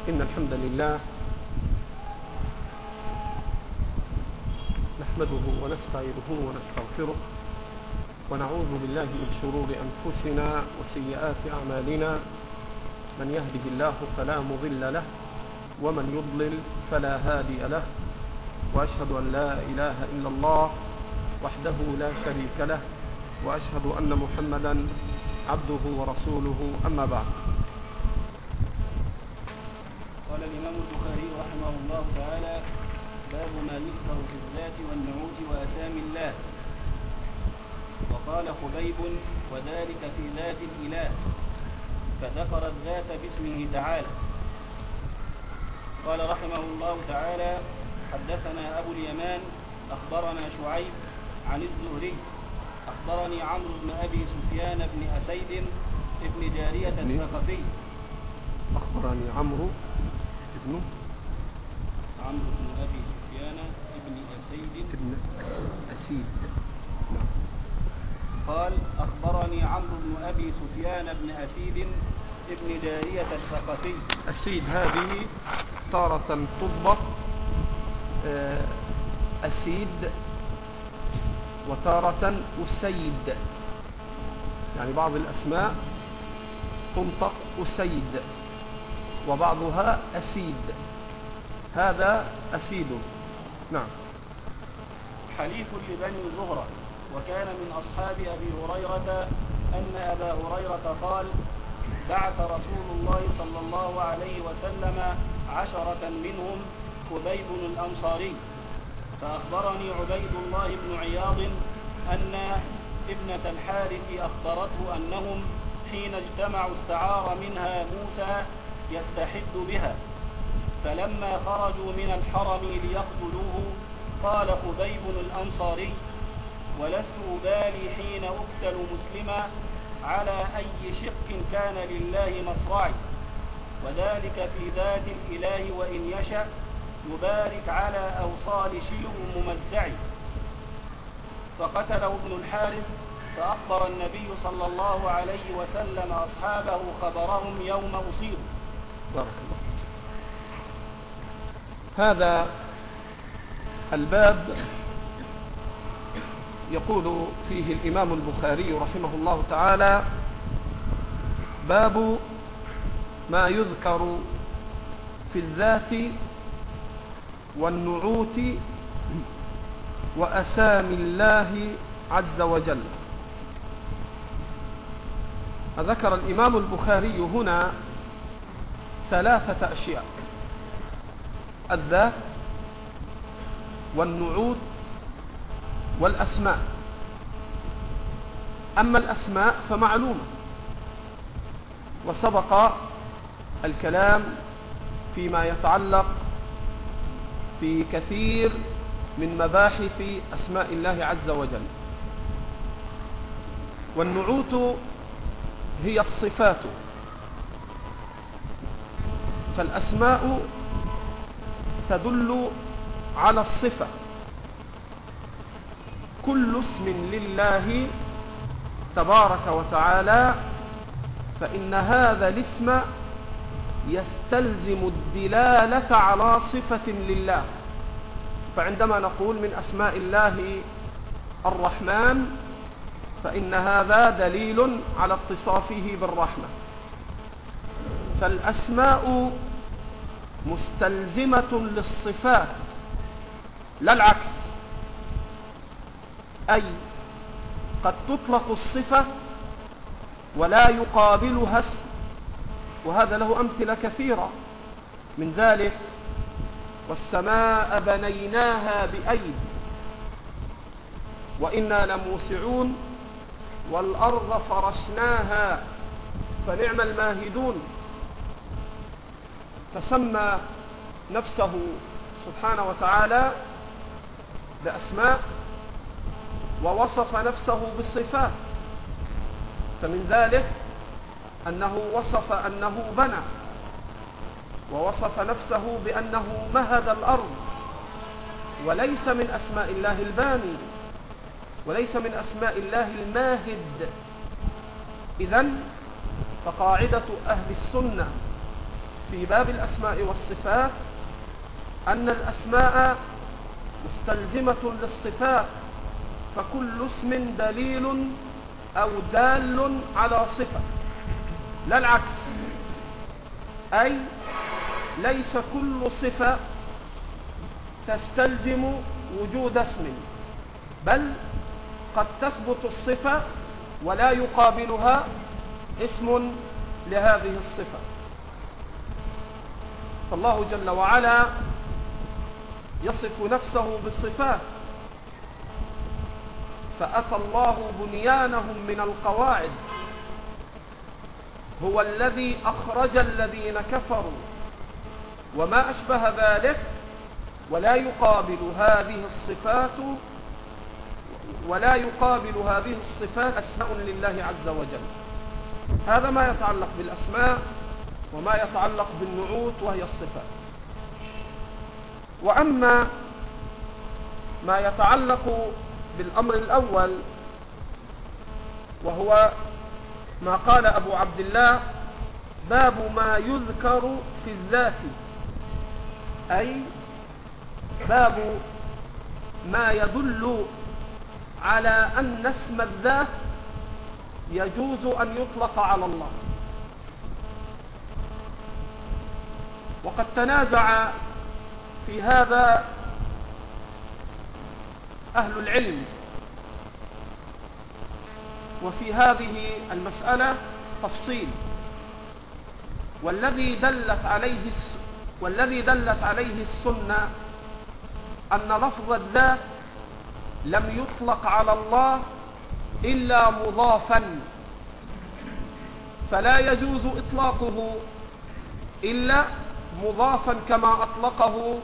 إن الحمد لله نحمده ونستعينه ونستغفره ونعوذ بالله من شرور أنفسنا وسيئات أعمالنا. من يهده الله فلا مضل له ومن يضلل فلا هادي له، وأشهد أن لا إله إلا الله وحده لا شريك له، وأشهد أن محمدا عبده ورسوله. أما بعد. قال الإمام البخاري رحمه الله تعالى: باب ما يذكر في الذات والنعوت وأسامي الله. وقال خبيب: وذلك في ذات الإله، فذكر الذات باسمه تعالى. قال رحمه الله تعالى: حدثنا أبو اليمان أخبرنا شعيب عن الزهري أخبرني عمرو بن أبي سفيان بن أسيد ابن جارية الثقفي. أخبرني عمرو بن أبي سفيان ابن أسيد. نعم. قال: أخبرني عمرو بن أبي سفيان بن أسيد ابن جارية الثقفي. أسيد هذه تارة تضبط أسيد وتارة أسيد، يعني بعض الأسماء تنطق أسيد وبعضها أسيد. هذا أسيد. نعم. حليف لبني زهرة، وكان من أصحاب أبي هريرة أن أبا هريرة قال: بعث رسول الله صلى الله عليه وسلم 10 منهم خبيب الأنصاري. فأخبرني عبيد الله بن عياض أن ابنة الحارث أخبرته أنهم حين اجتمعوا استعار منها موسى يستحد بها، فلما خرجوا من الحرم ليقتلوه قال خبيب الأنصاري: ولست أبالي حين أقتل مسلما على أي شق كان لله مصرعي، وذلك في ذات الإله وإن يشأ يبارك على أوصال شيء ممزع. فقتله ابن الحارث، فأخبر النبي صلى الله عليه وسلم أصحابه خبرهم يوم أصيبوا. بارك الله. هذا الباب يقول فيه الإمام البخاري رحمه الله تعالى: باب ما يذكر في الذات والنعوت وأسامي الله عز وجل. ذكر الإمام البخاري هنا 3 أشياء: الذات والنعوت والأسماء. أما الأسماء فمعلومة، وسبق الكلام فيما يتعلق في كثير من مباحث أسماء الله عز وجل. والنعوت هي الصفات، فالأسماء تدل على الصفة. كل اسم لله تبارك وتعالى فإن هذا الاسم يستلزم الدلالة على صفة لله. فعندما نقول من أسماء الله الرحمن فإن هذا دليل على اتصافه بالرحمة. فالأسماء مستلزمة للصفات لا العكس، أي قد تطلق الصفة ولا يقابلها اسم، وهذا له أمثلة كثيرة. من ذلك: والسماء بنيناها بأيد وإنا لموسعون، والأرض فرشناها فنعم الماهدون. فسمى نفسه سبحانه وتعالى بأسماء ووصف نفسه بالصفات. فمن ذلك أنه وصف أنه بنى، ووصف نفسه بأنه مهد الأرض، وليس من أسماء الله الباني، وليس من أسماء الله الماهد. إذن فقاعدة أهل السنة في باب الأسماء والصفات أن الأسماء مستلزمة للصفات، فكل اسم دليل أو دال على صفة، لا العكس. أي ليس كل صفة تستلزم وجود اسم، بل قد تثبت الصفة ولا يقابلها اسم لهذه الصفة. فالله جل وعلا يصف نفسه بالصفات، فأتى الله بنيانهم من القواعد، هو الذي أخرج الذين كفروا وما أشبه ذلك، ولا يقابل هذه الصفات أسماء لله عز وجل. هذا ما يتعلق بالأسماء وما يتعلق بالنعوت وهي الصفات. وأما ما يتعلق بالأمر الأول وهو ما قال أبو عبد الله باب ما يذكر في الذات، أي باب ما يدل على أن اسم الذات يجوز أن يطلق على الله. وقد تنازع في هذا أهل العلم، وفي هذه المسألة تفصيل، والذي دلت عليه السنة أن لفظ الذات لم يطلق على الله إلا مضافا، فلا يجوز إطلاقه إلا مضافا كما أطلقه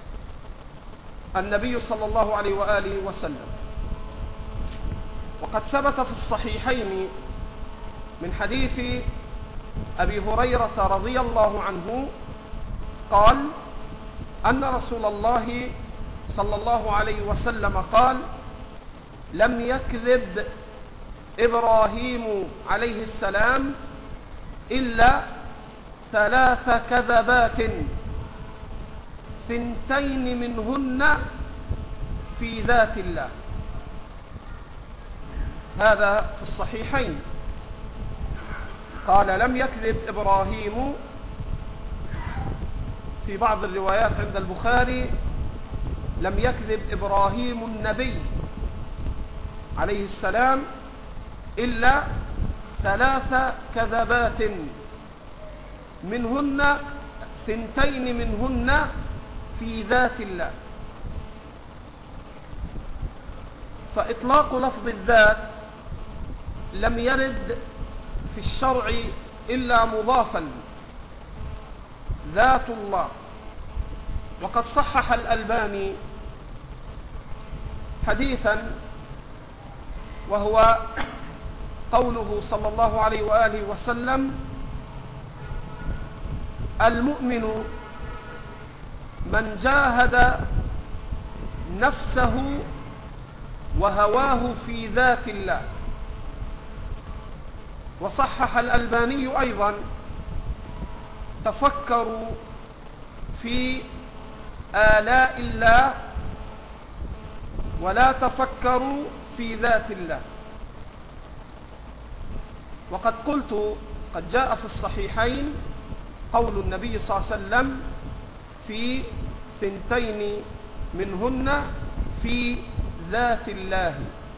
النبي صلى الله عليه وآله وسلم. وقد ثبت في الصحيحين من حديث أبي هريرة رضي الله عنه قال أن رسول الله صلى الله عليه وسلم قال: لم يكذب إبراهيم عليه السلام إلا 3 كذبات، 2 منهن في ذات الله. هذا في الصحيحين. قال: لم يكذب إبراهيم، في بعض الروايات عند البخاري لم يكذب إبراهيم النبي عليه السلام إلا 3 كذبات، 2 منهن في ذات الله. فإطلاق لفظ الذات لم يرد في الشرع إلا مضافا، ذات الله. وقد صحح الألباني حديثا وهو قوله صلى الله عليه وآله وسلم: المؤمن من جاهد نفسه وهواه في ذات الله. وصحح الألباني أيضا: تفكروا في آلاء الله ولا تفكروا في ذات الله. وقد قلت قد جاء في الصحيحين قول النبي صلى الله عليه وسلم في 2 منهن في ذات الله.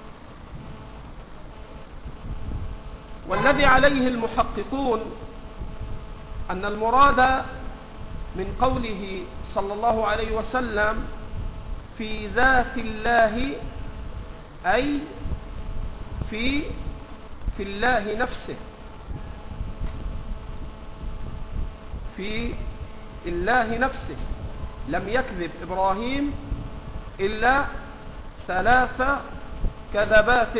والذي عليه المحققون أن المراد من قوله صلى الله عليه وسلم في ذات الله أي في الله نفسه، في الله نفسه. لم يكذب إبراهيم إلا 3 كذبات،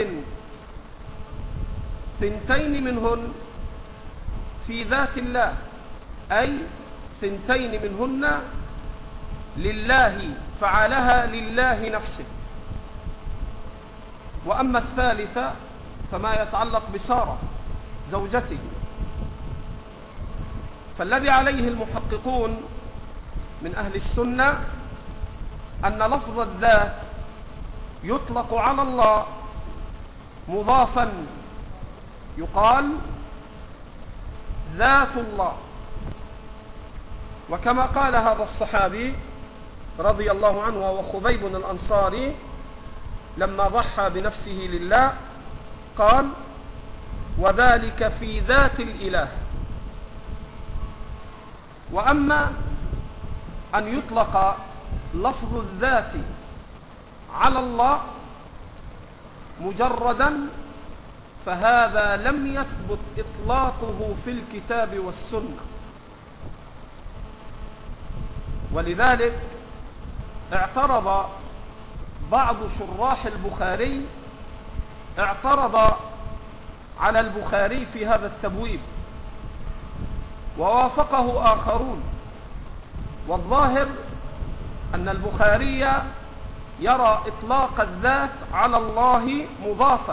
2 منهن في ذات الله، أي 2 منهن لله، فعلها لله نفسه. وأما الثالثة فما يتعلق بسارة زوجته، فالذي عليه المحققون من أهل السنة أن لفظ الذات يطلق على الله مضافا، يقال ذات الله. وكما قال هذا الصحابي رضي الله عنه وهو خبيب الأنصاري لما ضحى بنفسه لله قال: وذلك في ذات الإله. وأما أن يطلق لفظ الذات على الله مجردا فهذا لم يثبت إطلاقه في الكتاب والسنة. ولذلك اعترض بعض شراح البخاري على البخاري في هذا التبويب، ووافقه آخرون. والظاهر أن البخاري يرى إطلاق الذات على الله مضافة،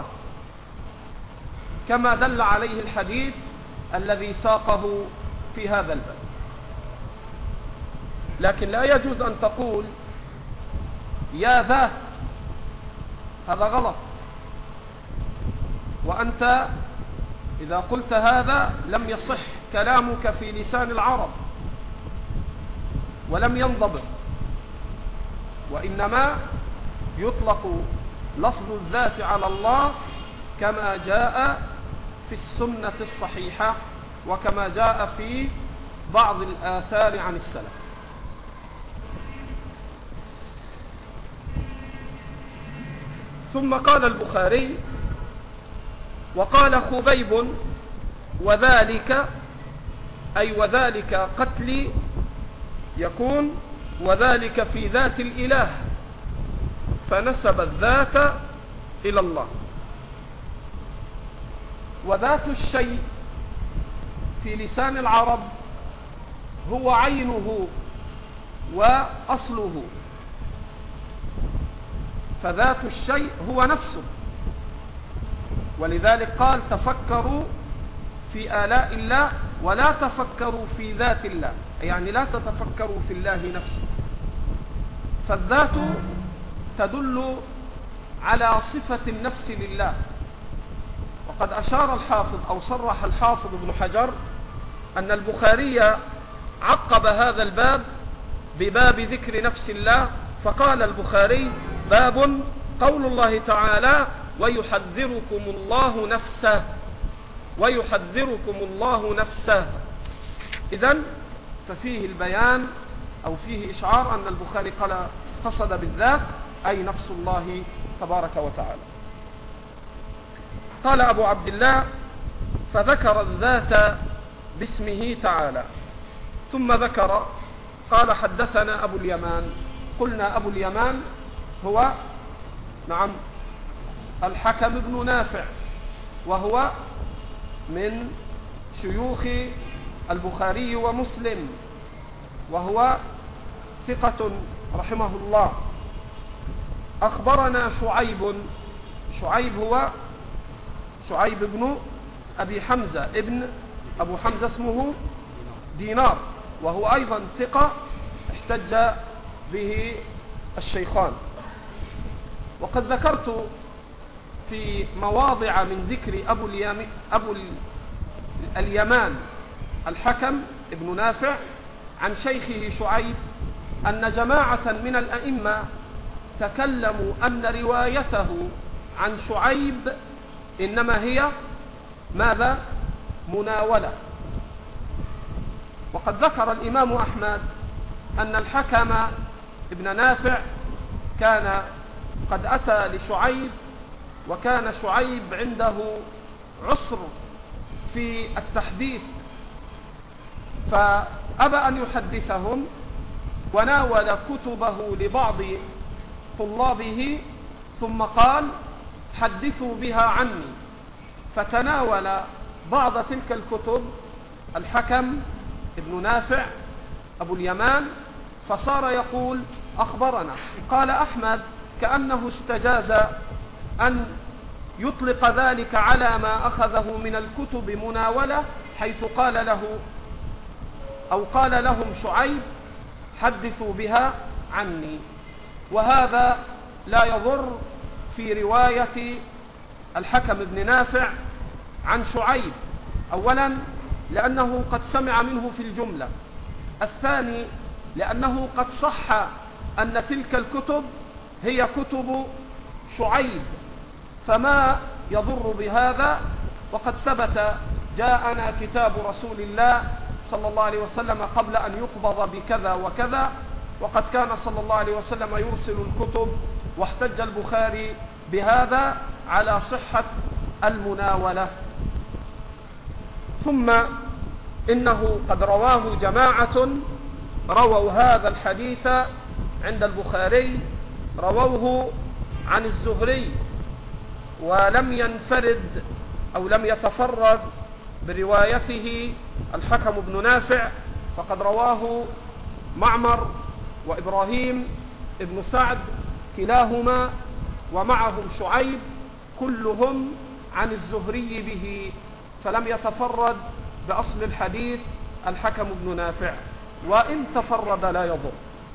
كما دل عليه الحديث الذي ساقه في هذا الباب. لكن لا يجوز أن تقول يا ذات، هذا غلط. وأنت إذا قلت هذا لم يصح كلامك في لسان العرب ولم ينضبط، وإنما يطلق لفظ الذات على الله كما جاء في السنة الصحيحة وكما جاء في بعض الآثار عن السلف. ثم قال البخاري: وقال خبيب: وذلك أي وذلك قتلي يكون وذلك في ذات الإله، فنسب الذات إلى الله. وذات الشيء في لسان العرب هو عينه وأصله، فذات الشيء هو نفسه. ولذلك قال: تفكروا في آلاء الله ولا تفكروا في ذات الله، يعني لا تتفكروا في الله نفسه. فالذات تدل على صفة النفس لله. وقد أشار الحافظ أو صرح الحافظ ابن حجر أن البخاري عقب هذا الباب بباب ذكر نفس الله، فقال البخاري: باب قول الله تعالى: ويحذركم الله نفسه، ويحذركم الله نفسه. إذن ففيه البيان أو فيه إشعار أن البخاري قصد بالذات أي نفس الله تبارك وتعالى. قال أبو عبد الله: فذكر الذات باسمه تعالى، ثم ذكر قال: حدثنا أبو اليمان. قلنا أبو اليمان هو نعم الحكم بن نافع، وهو من شيوخ البخاري ومسلم، وهو ثقة رحمه الله. أخبرنا شعيب هو شعيب بن أبي حمزة، ابن أبو حمزة اسمه دينار، وهو أيضا ثقة احتج به الشيخان. وقد ذكرت في مواضع من ذكر أبو اليمان الحكم ابن نافع عن شيخه شعيب أن جماعة من الأئمة تكلموا أن روايته عن شعيب إنما هي ماذا؟ مناولة. وقد ذكر الإمام أحمد أن الحكم ابن نافع كان قد أتى لشعيب، وكان شعيب عنده عسر في التحديث، فأبى أن يحدثهم، وناول كتبه لبعض طلابه ثم قال: حدثوا بها عني. فتناول بعض تلك الكتب الحكم ابن نافع أبو اليمان، فصار يقول: أخبرنا. قال أحمد: كأنه استجاز أن يطلق ذلك على ما أخذه من الكتب مناولة، حيث قال له أو قال لهم شعيب حدثوا بها عني. وهذا لا يضر في رواية الحكم بن نافع عن شعيب، أولا لأنه قد سمع منه في الجملة، الثاني لأنه قد صح أن تلك الكتب هي كتب شعيب، فما يضر بهذا. وقد ثبت جاءنا كتاب رسول الله صلى الله عليه وسلم قبل أن يقبض بكذا وكذا، وقد كان صلى الله عليه وسلم يرسل الكتب، واحتج البخاري بهذا على صحة المناولة. ثم إنه قد رواه جماعة، رووا هذا الحديث عند البخاري، رووه عن الزهري، ولم ينفرد أو لم يتفرد بروايته الحكم بن نافع، فقد رواه معمر وإبراهيم ابن سعد كلاهما، ومعهم شعيب، كلهم عن الزهري به، فلم يتفرد بأصل الحديث الحكم بن نافع، وإن تفرد لا يضر.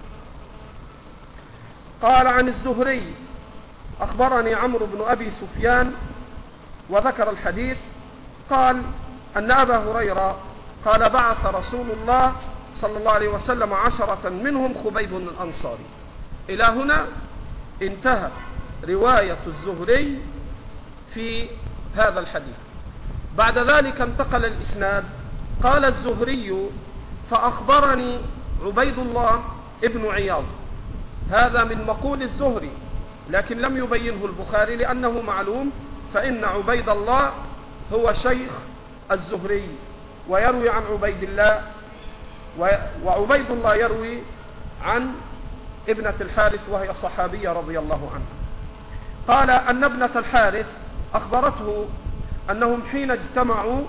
قال عن الزهري: أخبرني عمرو بن أبي سفيان، وذكر الحديث، قال أن أبا هريرة قال: بعث رسول الله صلى الله عليه وسلم 10 منهم خبيب الأنصاري. إلى هنا انتهى رواية الزهري في هذا الحديث. بعد ذلك انتقل الإسناد، قال الزهري: فأخبرني عبيد الله ابن عياض. هذا من مقول الزهري، لكن لم يبينه البخاري لأنه معلوم، فإن عبيد الله هو شيخ الزهري ويروي عن عبيد الله، وعبيد الله يروي عن ابنة الحارث وهي صحابية رضي الله عنها. قال أن ابنة الحارث أخبرته أنهم حين اجتمعوا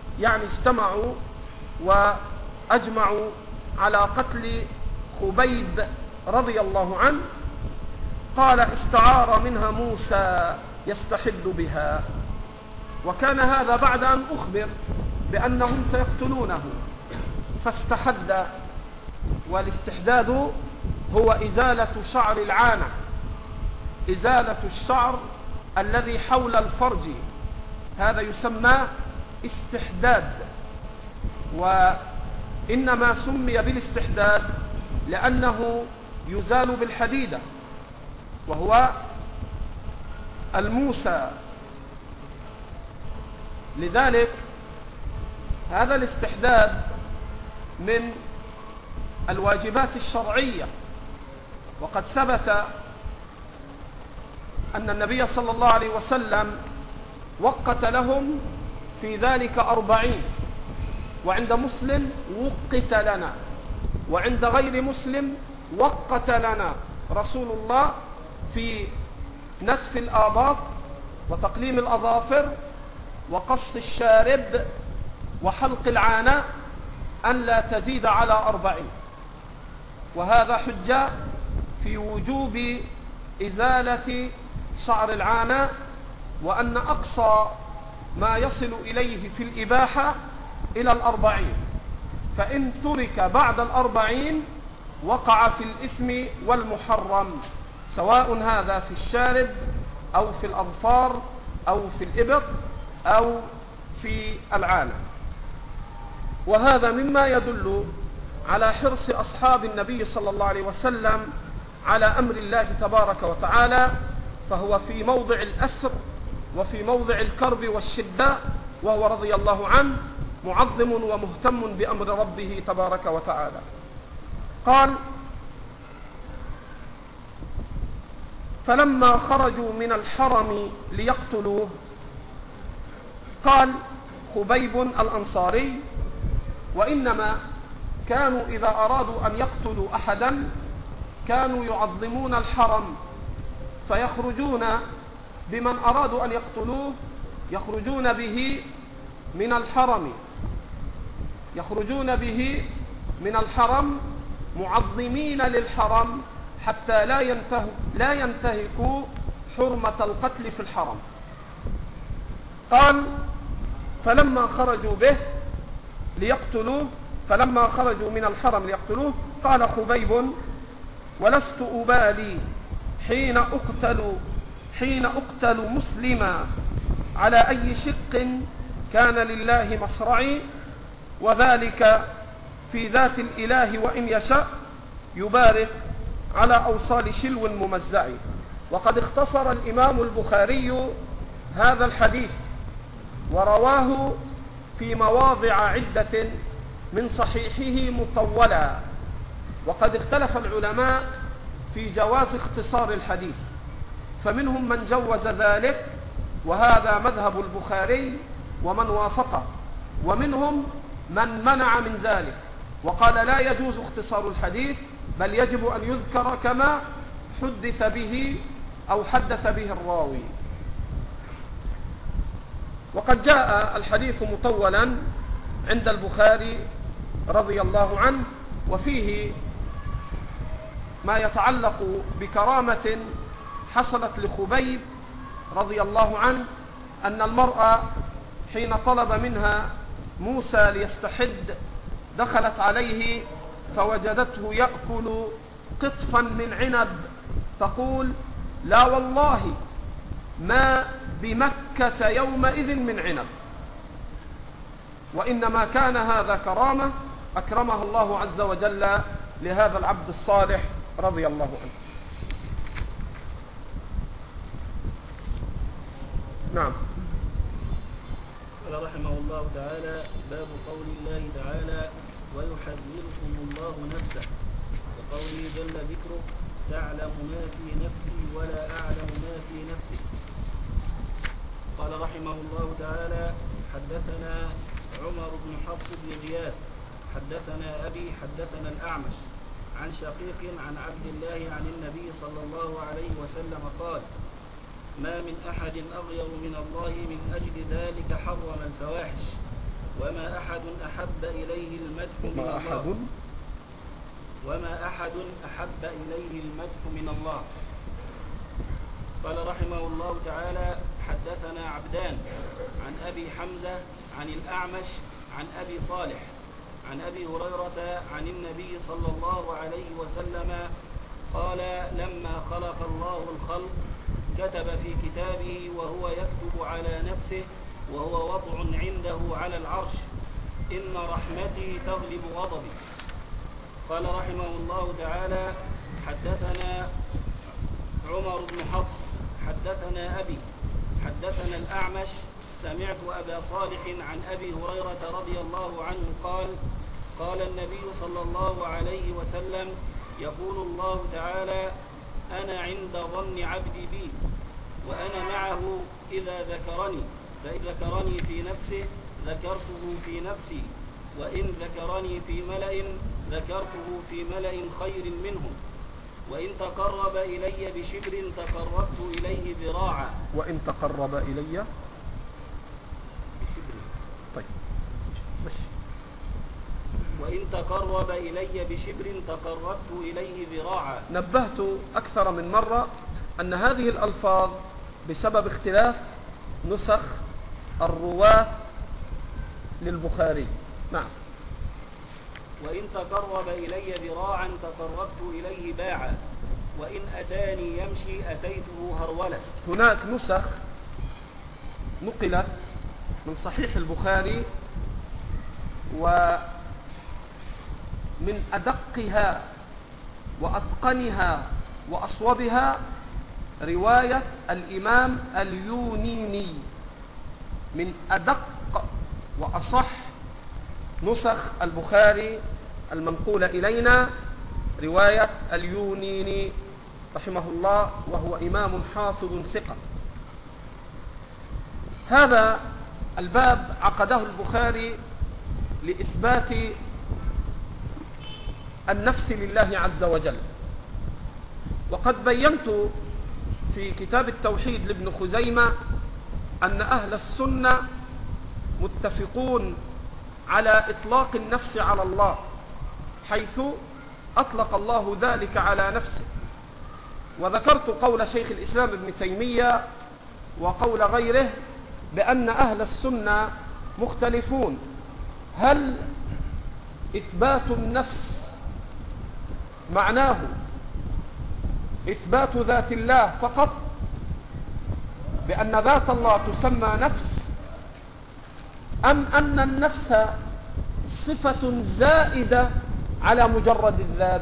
وأجمعوا على قتل خبيب رضي الله عنه، قال: استعار منها موسى يستحل بها. وكان هذا بعد أن أخبر بأنهم سيقتلونه، فاستحد. والاستحداد هو إزالة شعر العانة، إزالة الشعر الذي حول الفرج، هذا يسمى استحداد. وإنما سمي بالاستحداد لأنه يزال بالحديدة، وهو الموسى. لذلك هذا الاستحداد من الواجبات الشرعية، وقد ثبت أن النبي صلى الله عليه وسلم وقت لهم في ذلك 40، وعند مسلم وقت لنا، وعند غير مسلم وقت لنا رسول الله في نتف الآباط وتقليم الأظافر وقص الشارب وحلق العانة أن لا تزيد على 40. وهذا حجة في وجوب إزالة شعر العانة، وأن أقصى ما يصل إليه في الإباحة إلى 40، فإن ترك بعد 40 وقع في الإثم والمحرم، سواء هذا في الشارب أو في الأظفار أو في الإبط أو في العانة. وهذا مما يدل على حرص أصحاب النبي صلى الله عليه وسلم على أمر الله تبارك وتعالى، فهو في موضع الأسر وفي موضع الكرب والشدة، وهو رضي الله عنه معظم ومهتم بأمر ربه تبارك وتعالى. قال: فلما خرجوا من الحرم ليقتلوه، قال خبيب الأنصاري: وإنما كانوا إذا أرادوا أن يقتلوا أحدا كانوا يعظمون الحرم، فيخرجون بمن أرادوا أن يقتلوه، يخرجون به من الحرم، يخرجون به من الحرم معظمين للحرم حتى لا ينتهكوا حرمة القتل في الحرم. قال: فلما خرجوا به ليقتلوه فلما خرجوا من الحرم ليقتلوه قال خبيب: ولست أبالي حين أقتل مسلما على أي شق كان لله مصرعي، وذلك في ذات الإله وإن يشاء يبارك على أوصال شلو ممزع. وقد اختصر الإمام البخاري هذا الحديث ورواه في مواضع عدة من صحيحه مطولا، وقد اختلف العلماء في جواز اختصار الحديث، فمنهم من جوز ذلك وهذا مذهب البخاري ومن وافقه، ومنهم من منع من ذلك وقال لا يجوز اختصار الحديث بل يجب أن يذكر كما حدث به أو حدث به الراوي. وقد جاء الحديث مطولا عند البخاري رضي الله عنه، وفيه ما يتعلق بكرامة حصلت لخبيب رضي الله عنه، أن المرأة حين طلب منها موسى ليستحد دخلت عليه فوجدته يأكل قطفا من عنب، تقول: لا والله ما بمكة يومئذ من عنب. وإنما كان هذا كرامة أكرمها الله عز وجل لهذا العبد الصالح رضي الله عنه. نعم. قال رحمه الله تعالى: باب قول الله تعالى: ويحذركم الله نفسه، وقوله جل ذكره: تعلم ما في نفسي ولا أعلم ما في نفسك. قال رحمه الله تعالى: حدثنا عمر بن حفص بن غياث حدثنا أبي حدثنا الأعمش عن شقيق عن عبد الله عن النبي صلى الله عليه وسلم قال: ما من أحد أغير من الله من أجل ذلك حرم الفواحش، وما أحد أحب إليه المدح من الله. قال رحمه الله تعالى: حدثنا عبدان عن أبي حمزة عن الأعمش عن أبي صالح عن أبي هريرة عن النبي صلى الله عليه وسلم قال: لما خلق الله الخلق كتب في كتابه وهو يكتب على نفسه وهو وضع عنده على العرش: إن رحمتي تغلب غضبي. قال رحمه الله تعالى: حدثنا عمر بن حفص حدثنا أبي حدثنا الأعمش سمعت أبا صالح عن أبي هريرة رضي الله عنه قال: قال النبي صلى الله عليه وسلم: يقول الله تعالى: أنا عند ظن عبدي بي، وأنا معه إذا ذكرني، فإن ذكرني في نفسه ذكرته في نفسي، وإن ذكرني في ملأ ذكرته في ملأ خير منهم، وإن تقرب إلي بشبر تقربت إليه ذراعا. وإن تقرب إلي بشبر، طيب ماشي. وإن تقرب إلي بشبر تقربت إليه ذراعا. نبهت أكثر من مرة أن هذه الألفاظ بسبب اختلاف نسخ الرواة للبخاري. نعم. وإن تقرب إلي ذراعا تقربت إليه باعا، وإن أتاني يمشي أتيته هرولة. هناك نسخ نقلت من صحيح البخاري ومن أدقها وأتقنها وأصوبها رواية الإمام اليونيني، من أدق وأصح نسخ البخاري المنقولة إلينا رواية اليونيني رحمه الله، وهو إمام حافظ ثقة. هذا الباب عقده البخاري لإثبات النفس لله عز وجل. وقد بينت في كتاب التوحيد لابن خزيمة أن أهل السنة متفقون على إطلاق النفس على الله، حيث أطلق الله ذلك على نفسه. وذكرت قول شيخ الإسلام ابن تيمية وقول غيره بأن أهل السنة مختلفون هل إثبات النفس معناه إثبات ذات الله فقط، بأن ذات الله تسمى نفس، أم أن النفس صفة زائدة على مجرد الذات؟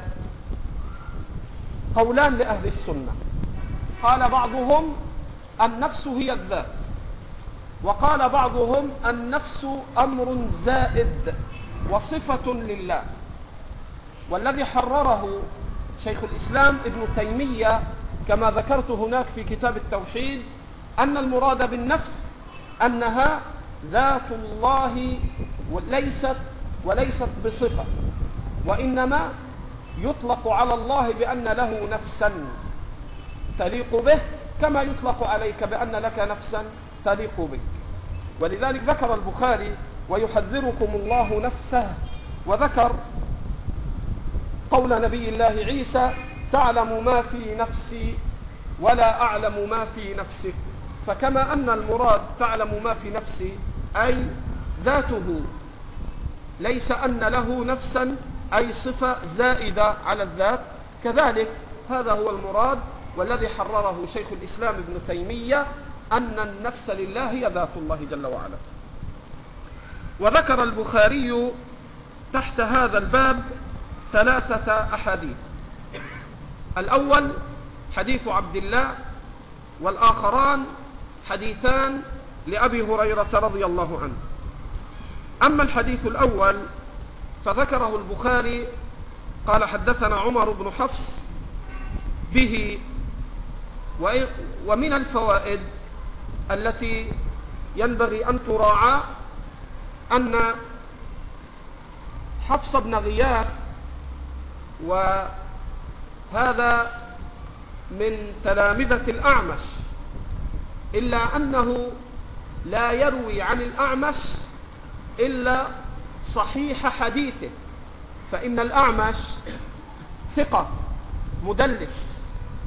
قولان لأهل السنة. قال بعضهم النفس هي الذات، وقال بعضهم النفس أمر زائد وصفة لله. والذي حرره شيخ الإسلام ابن تيمية كما ذكرت هناك في كتاب التوحيد أن المراد بالنفس أنها ذات الله وليست بصفة، وإنما يطلق على الله بأن له نفسا تليق به، كما يطلق عليك بأن لك نفسا تليق بك. ولذلك ذكر البخاري ويحذركم الله نفسه، وذكر قول نبي الله عيسى تعلم ما في نفسي ولا أعلم ما في نفسك. فكما أن المراد تعلم ما في نفسي أي ذاته، ليس أن له نفسا أي صفة زائدة على الذات، كذلك هذا هو المراد والذي حرره شيخ الإسلام ابن تيمية أن النفس لله هي ذات الله جل وعلا. وذكر البخاري تحت هذا الباب 3 أحاديث. الأول حديث عبد الله، والآخران حديثان لأبي هريرة رضي الله عنه. أما الحديث الأول فذكره البخاري قال حدثنا عمر بن حفص به. ومن الفوائد التي ينبغي أن تراعى أن حفص بن غياث، وهذا من تلامذة الأعمش، إلا أنه لا يروي عن الأعمش إلا صحيح حديثه، فإن الأعمش ثقة مدلس،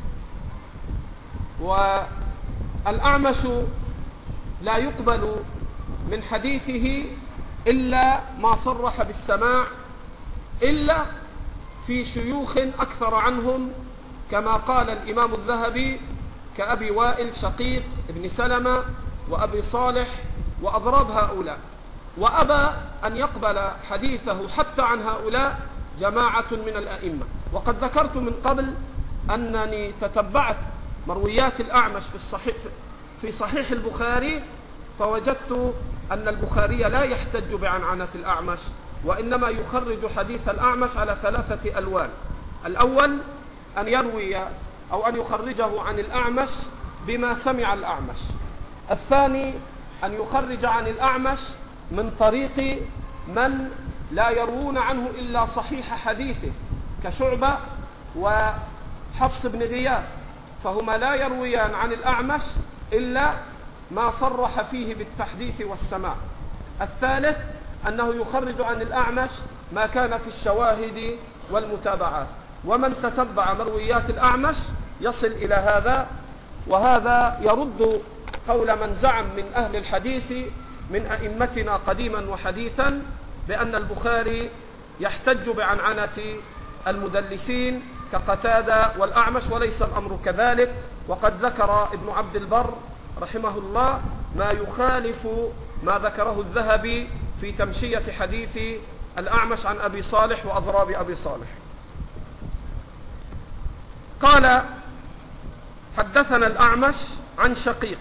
والأعمش لا يقبل من حديثه إلا ما صرح بالسماع، إلا في شيوخ أكثر عنهم، كما قال الإمام الذهبي كأبي وائل شقيق ابن سلمة وأبي صالح وأضراب هؤلاء. وأبى أن يقبل حديثه حتى عن هؤلاء جماعة من الأئمة. وقد ذكرت من قبل أنني تتبعت مرويات الأعمش في صحيح البخاري، فوجدت أن البخاري لا يحتج بعنعنة الأعمش، وإنما يخرج حديث الأعمش على 3 ألوان. الأول أن يروي أو أن يخرجه عن الأعمش بما سمع الأعمش. الثاني أن يخرج عن الأعمش من طريق من لا يروون عنه إلا صحيح حديثه كشعبة وحفص بن غياث، فهما لا يرويان عن الأعمش إلا ما صرح فيه بالتحديث والسماع. الثالث أنه يخرج عن الأعمش ما كان في الشواهد والمتابعات. ومن تتبع مرويات الأعمش يصل إلى هذا. وهذا يرد قول من زعم من أهل الحديث من أئمتنا قديما وحديثا بأن البخاري يحتج بعنعنة المدلسين كقتادة والأعمش، وليس الأمر كذلك. وقد ذكر ابن عبد البر رحمه الله ما يخالف ما ذكره الذهبي في تمشية حديث الأعمش عن أبي صالح وأضراب أبي صالح. قال حدثنا الأعمش عن شقيق،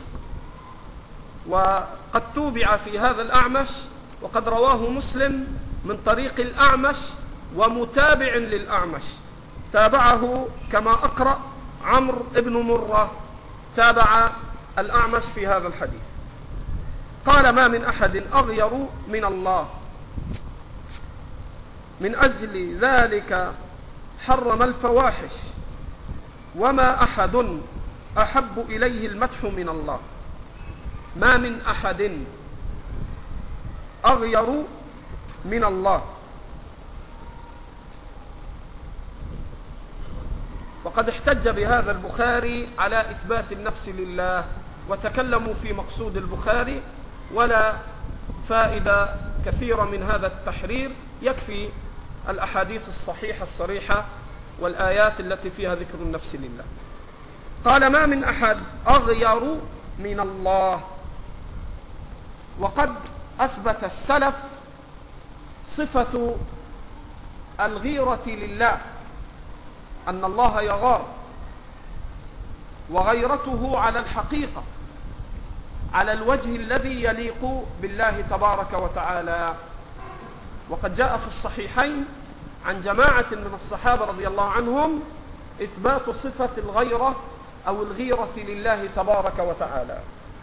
وقد توبع في هذا الأعمش، وقد رواه مسلم من طريق الأعمش ومتابع للأعمش، تابعه كما أقرأ عمرو بن مرة، تابع الأعمش في هذا الحديث. قال ما من أحد أغير من الله، من أجل ذلك حرم الفواحش، وما أحد أحب إليه المدح من الله. ما من أحد أغير من الله. وقد احتج بهذا البخاري على إثبات النفس لله، وتكلموا في مقصود البخاري، ولا فائدة كثيرة من هذا التحرير، يكفي الأحاديث الصحيحة الصريحة والآيات التي فيها ذكر النفس لله. قال: ما من أحد أغير من الله. وقد أثبت السلف صفة الغيرة لله، أن الله يغار، وغيرته على الحقيقة، على الوجه الذي يليق بالله تبارك وتعالى. وقد جاء في الصحيحين عن جماعة من الصحابة رضي الله عنهم إثبات صفة الغيرة أو الغيرة لله تبارك وتعالى.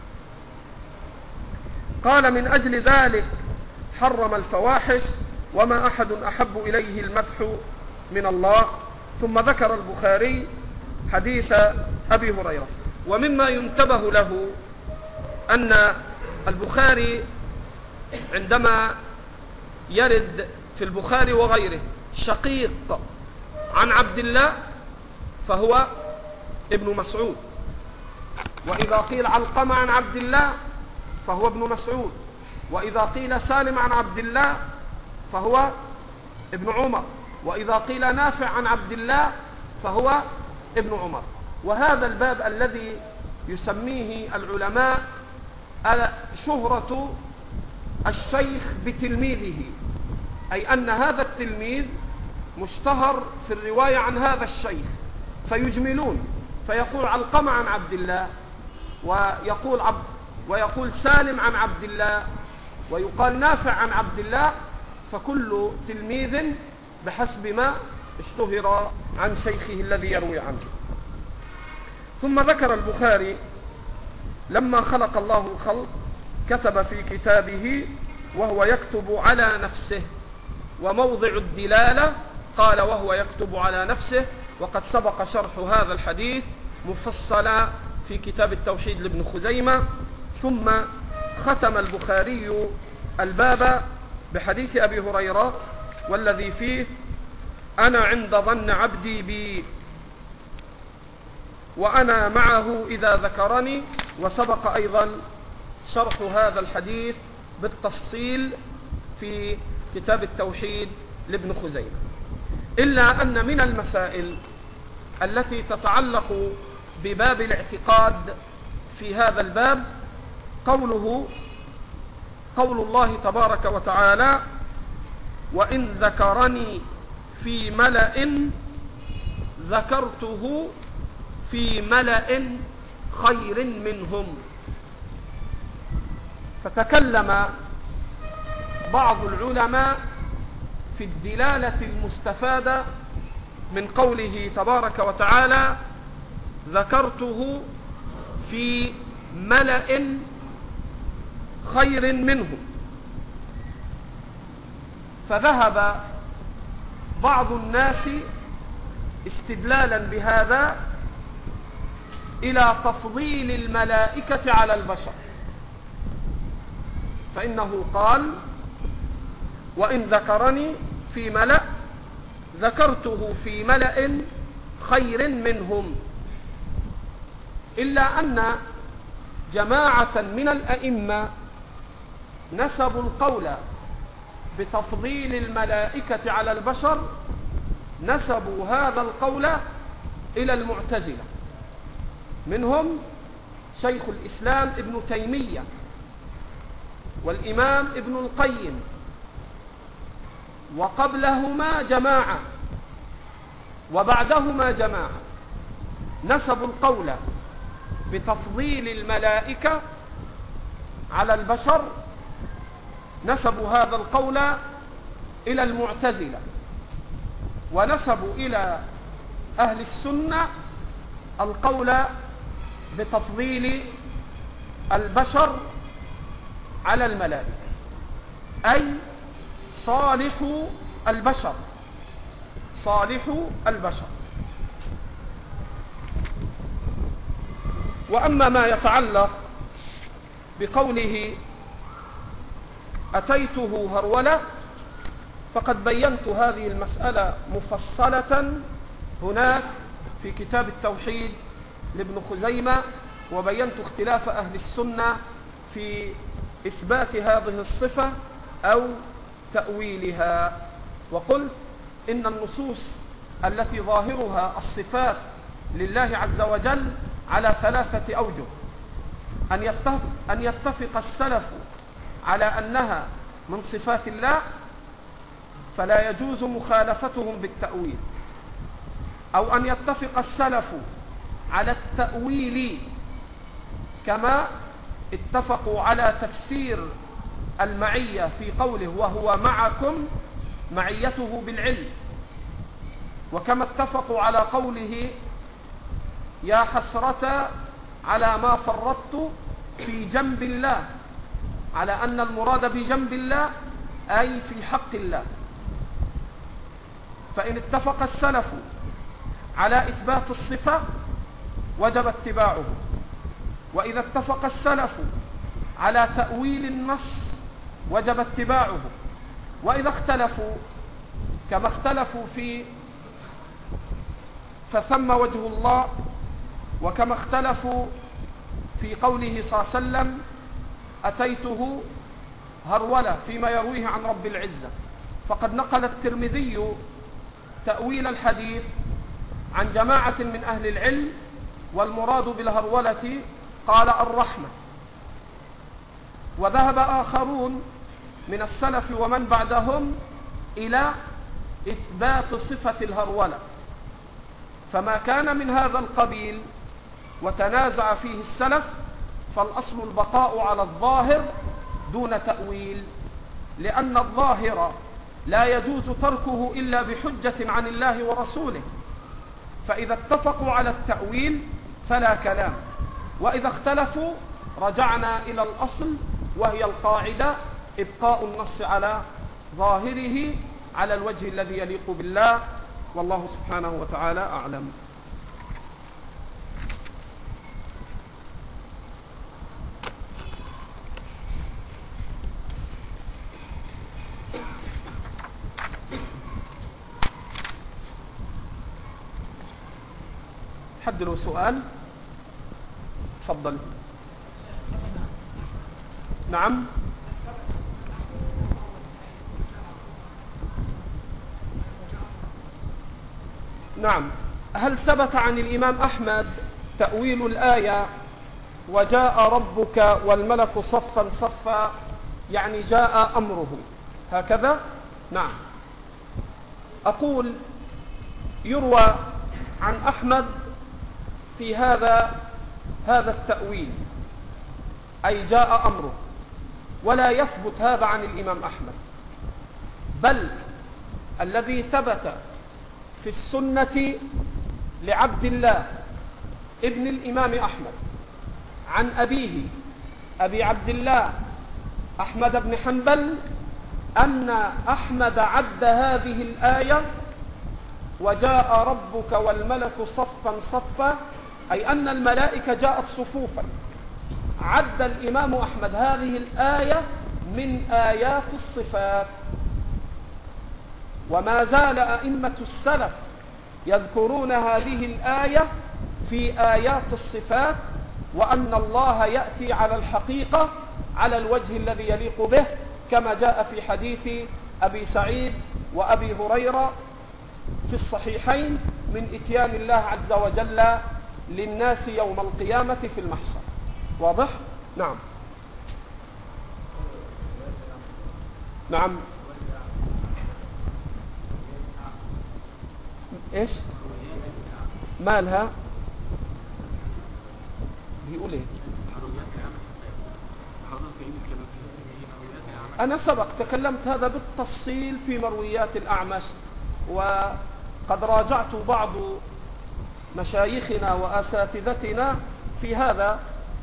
قال: من أجل ذلك حرم الفواحش، وما أحد أحب إليه المدح من الله. ثم ذكر البخاري حديث أبي هريرة. ومما ينتبه له أن البخاري عندما يرد في البخاري وغيره شقيق عن عبد الله فهو ابن مسعود، وإذا قيل علقمة عن عبد الله فهو ابن مسعود، وإذا قيل سالم عن عبد الله فهو ابن عمر، وإذا قيل نافع عن عبد الله فهو ابن عمر. وهذا الباب الذي يسميه العلماء شهرة الشيخ بتلميذه، أي أن هذا التلميذ مشتهر في الرواية عن هذا الشيخ، فيجملون، فيقول علقمة عن عبد الله، ويقول سالم عن عبد الله، ويقال نافع عن عبد الله، فكل تلميذ بحسب ما اشتهر عن شيخه الذي يروي عنه. ثم ذكر البخاري: لما خلق الله الخلق كتب في كتابه وهو يكتب على نفسه. وموضع الدلالة قال: وهو يكتب على نفسه. وقد سبق شرح هذا الحديث مفصلا في كتاب التوحيد لابن خزيمة. ثم ختم البخاري الباب بحديث أبي هريرة والذي فيه: أنا عند ظن عبدي بي وأنا معه إذا ذكرني. وسبق أيضا شرح هذا الحديث بالتفصيل في كتاب التوحيد لابن خزيمة. إلا أن من المسائل التي تتعلق بباب الاعتقاد في هذا الباب قول الله تبارك وتعالى: وإن ذكرني في ملأ ذكرته في ملأ خير منهم. فتكلم بعض العلماء في الدلالة المستفادة من قوله تبارك وتعالى: ذكرته في ملأ خير منهم. فذهب بعض الناس استدلالا بهذا إلى تفضيل الملائكة على البشر، فإنه قال: وإن ذكرني في ملأ ذكرته في ملأ خير منهم. إلا أن جماعة من الأئمة نسبوا القول بتفضيل الملائكة على البشر، نسبوا هذا القول إلى المعتزلة، منهم شيخ الإسلام ابن تيمية والإمام ابن القيم، وقبلهما جماعة وبعدهما جماعة نسبوا القول بتفضيل الملائكة على البشر، نسبوا هذا القول إلى المعتزلة، ونسبوا إلى أهل السنة القول بتفضيل البشر على الملائكة، أي صالح البشر. وأما ما يتعلق بقوله أتيته هرولة فقد بينت هذه المسألة مفصلة هناك في كتاب التوحيد لابن خزيمة، وبينت اختلاف أهل السنة في إثبات هذه الصفة أو تأويلها. وقلت إن النصوص التي ظاهرها الصفات لله عز وجل على 3 أوجه: أن يتفق السلف على أنها من صفات الله فلا يجوز مخالفتهم بالتأويل، أو أن يتفق السلف على التأويل كما اتفقوا على تفسير المعية في قوله وهو معكم معيته بالعلم، وكما اتفقوا على قوله يا حسرة على ما فرطت في جنب الله، على أن المراد بجنب الله أي في حق الله. فإن اتفق السلف على إثبات الصفة وجب اتباعه، وإذا اتفق السلف على تأويل النص وجب اتباعه، وإذا اختلفوا كما اختلفوا فثم وجه الله، وكما اختلفوا في قوله صلى الله عليه وسلم أتيته هرولة فيما يرويه عن رب العزة، فقد نقل الترمذي تأويل الحديث عن جماعة من أهل العلم، والمراد بالهرولة قال الرحمة. وذهب آخرون من السلف ومن بعدهم إلى إثبات صفة الهرولة، فما كان من هذا القبيل وتنازع فيه السلف فالأصل البقاء على الظاهر دون تأويل، لأن الظاهر لا يجوز تركه إلا بحجة عن الله ورسوله، فإذا اتفقوا على التأويل فلا كلام، وإذا اختلفوا رجعنا إلى الأصل وهي القاعدة إبقاء النص على ظاهره على الوجه الذي يليق بالله، والله سبحانه وتعالى أعلم. حد له سؤال؟ تفضل. نعم. نعم. هل ثبت عن الإمام أحمد تأويل الآية وجاء ربك والملك صفا صفا، يعني جاء أمره هكذا؟ نعم. أقول يروى عن أحمد في هذا التأويل أي جاء أمره، ولا يثبت هذا عن الإمام أحمد، بل الذي ثبت في السنة لعبد الله ابن الإمام أحمد عن أبيه أبي عبد الله أحمد بن حنبل أن أحمد عد هذه الآية وجاء ربك والملك صفا صفا، أي أن الملائكة جاءت صفوفا. عد الإمام أحمد هذه الآية من آيات الصفات، وما زال أئمة السلف يذكرون هذه الآية في آيات الصفات، وأن الله يأتي على الحقيقة على الوجه الذي يليق به، كما جاء في حديث أبي سعيد وأبي هريرة في الصحيحين من إتيان الله عز وجل للناس يوم القيامة في المحشر. واضح؟ نعم. نعم. ايش مالها؟ بيقول ايه؟ انا سبق تكلمت هذا بالتفصيل في مرويات الأعمش، وقد راجعت بعض مشايخنا وأساتذتنا في هذا،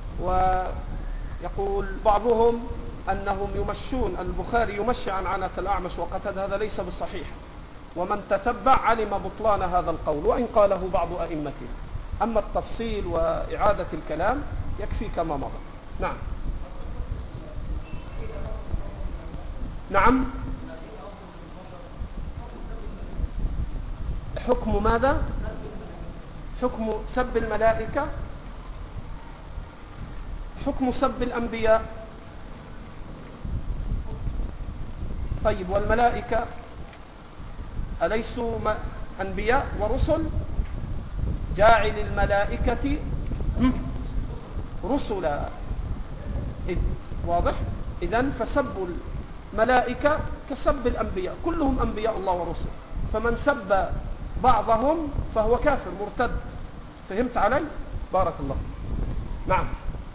ويقول بعضهم أنهم يمشون البخاري يمشي عن عنة الأعمش، وقد هذا ليس بصحيح، ومن تتبع علم بطلان هذا القول وإن قاله بعض أئمته. أما التفصيل وإعادة الكلام يكفي كما مضى. نعم. نعم. حكم ماذا؟ حكم سب الملائكة؟ حكم سب الأنبياء. طيب، والملائكة أليسوا أنبياء ورسل؟ جاعل الملائكة رسلا. واضح؟ إذن فسب الملائكة كسب الأنبياء، كلهم أنبياء الله ورسل، فمن سب بعضهم فهو كافر مرتد. فهمت علي؟ بارك الله فيك. نعم.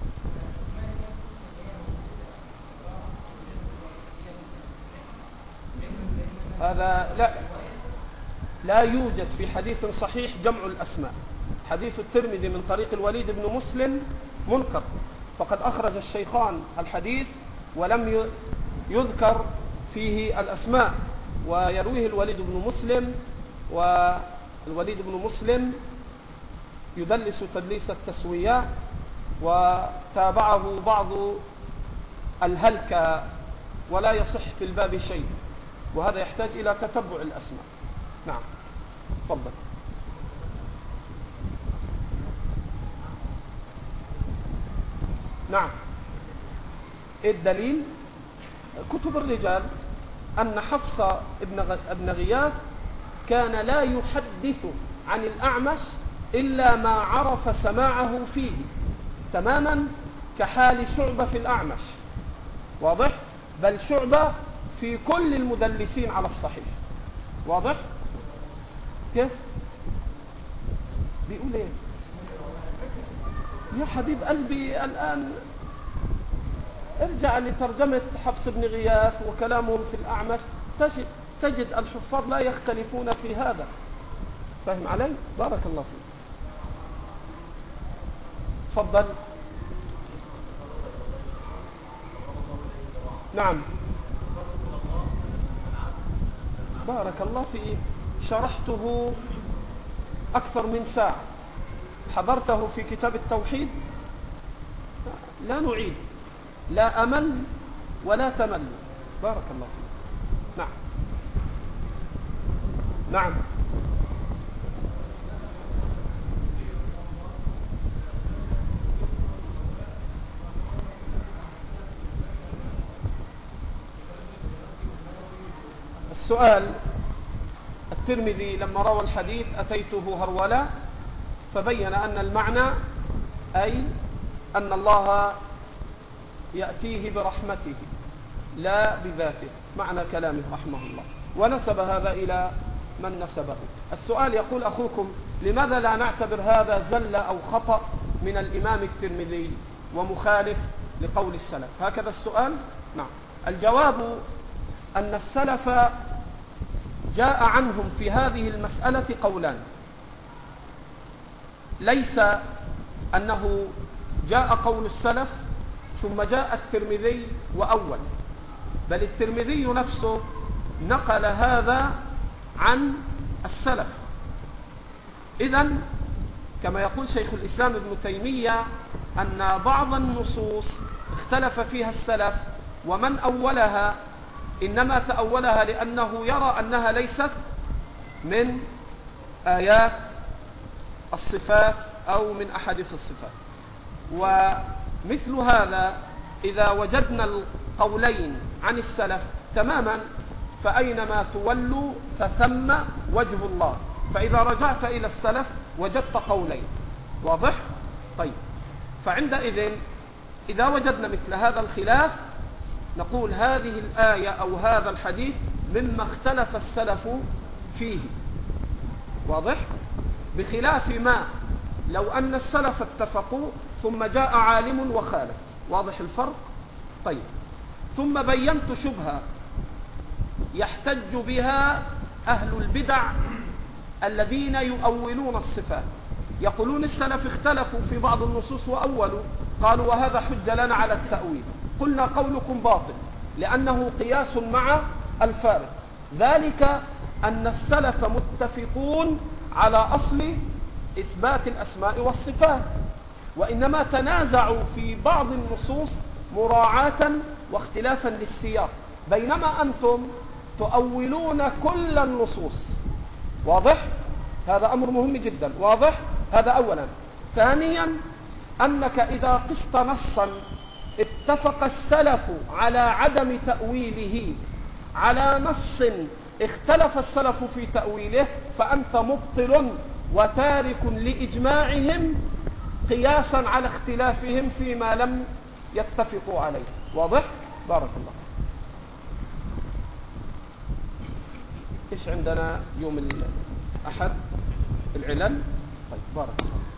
هذا لا يوجد في حديث صحيح جمع الأسماء. حديث الترمذي من طريق الوليد بن مسلم منكر، فقد أخرج الشيخان الحديث ولم يذكر فيه الأسماء، ويرويه الوليد بن مسلم، والوليد بن مسلم يدلس تدليس التسوية، وتابعه بعض الهلكة، ولا يصح في الباب شيء، وهذا يحتاج إلى تتبع الأسماء. نعم تفضل. نعم. الدليل كتب الرجال أن حفص ابن غياث كان لا يحدث عن الأعمش إلا ما عرف سماعه فيه، تماما كحال شعبة في الأعمش. واضح؟ بل شعبة في كل المدلسين على الصحيح. واضح؟ كيف؟ بيقول ايه يا حبيب قلبي؟ الآن ارجع لترجمة حفص بن غياث وكلامهم في الأعمش، تجد الحفاظ لا يختلفون في هذا. فهم علي؟ بارك الله فيك. تفضل. نعم بارك الله فيك. شرحته أكثر من ساعة، حضرته في كتاب التوحيد. لا نعيد، لا أمل ولا تمل. بارك الله فيك. نعم. نعم. السؤال: الترمذي لما روى الحديث أتيته هرولا، فبين أن المعنى أي أن الله يأتيه برحمته لا بذاته، معنى كلامه رحمه الله، ونسب هذا إلى من نسبه. السؤال يقول أخوكم: لماذا لا نعتبر هذا زلة أو خطأ من الإمام الترمذي ومخالف لقول السلف؟ هكذا السؤال. نعم. الجواب أن السلف جاء عنهم في هذه المسألة قولان. ليس أنه جاء قول السلف ثم جاء الترمذي وأول، بل الترمذي نفسه نقل هذا عن السلف. إذن كما يقول شيخ الإسلام ابن تيمية أن بعض النصوص اختلف فيها السلف، ومن أولها إنما تأولها لأنه يرى أنها ليست من آيات الصفات أو من أحاديث الصفات. ومثل هذا إذا وجدنا القولين عن السلف تماما، فأينما تولوا فثم وجه الله. فإذا رجعت إلى السلف وجدت قولين. واضح؟ طيب، فعندئذ إذا وجدنا مثل هذا الخلاف نقول هذه الآية أو هذا الحديث مما اختلف السلف فيه. واضح؟ بخلاف ما لو أن السلف اتفقوا ثم جاء عالم وخالف. واضح الفرق؟ طيب، ثم بينت شبهة يحتج بها أهل البدع الذين يؤولون الصفات. يقولون السلف اختلفوا في بعض النصوص وأولوا، قالوا وهذا حجة لنا على التأويل. قلنا قولكم باطل لأنه قياس مع الفارق. ذلك أن السلف متفقون على أصل إثبات الأسماء والصفات، وإنما تنازعوا في بعض النصوص مراعاة واختلافا للسياق، بينما أنتم تؤولون كل النصوص. واضح؟ هذا أمر مهم جدا. واضح؟ هذا أولا. ثانيا، أنك إذا قست نصا اتفق السلف على عدم تأويله على نص اختلف السلف في تأويله فأنت مبطل وتارك لإجماعهم قياسا على اختلافهم فيما لم يتفقوا عليه. واضح؟ بارك الله. إيش عندنا يوم الأحد؟ العلل. طيب بارك الله.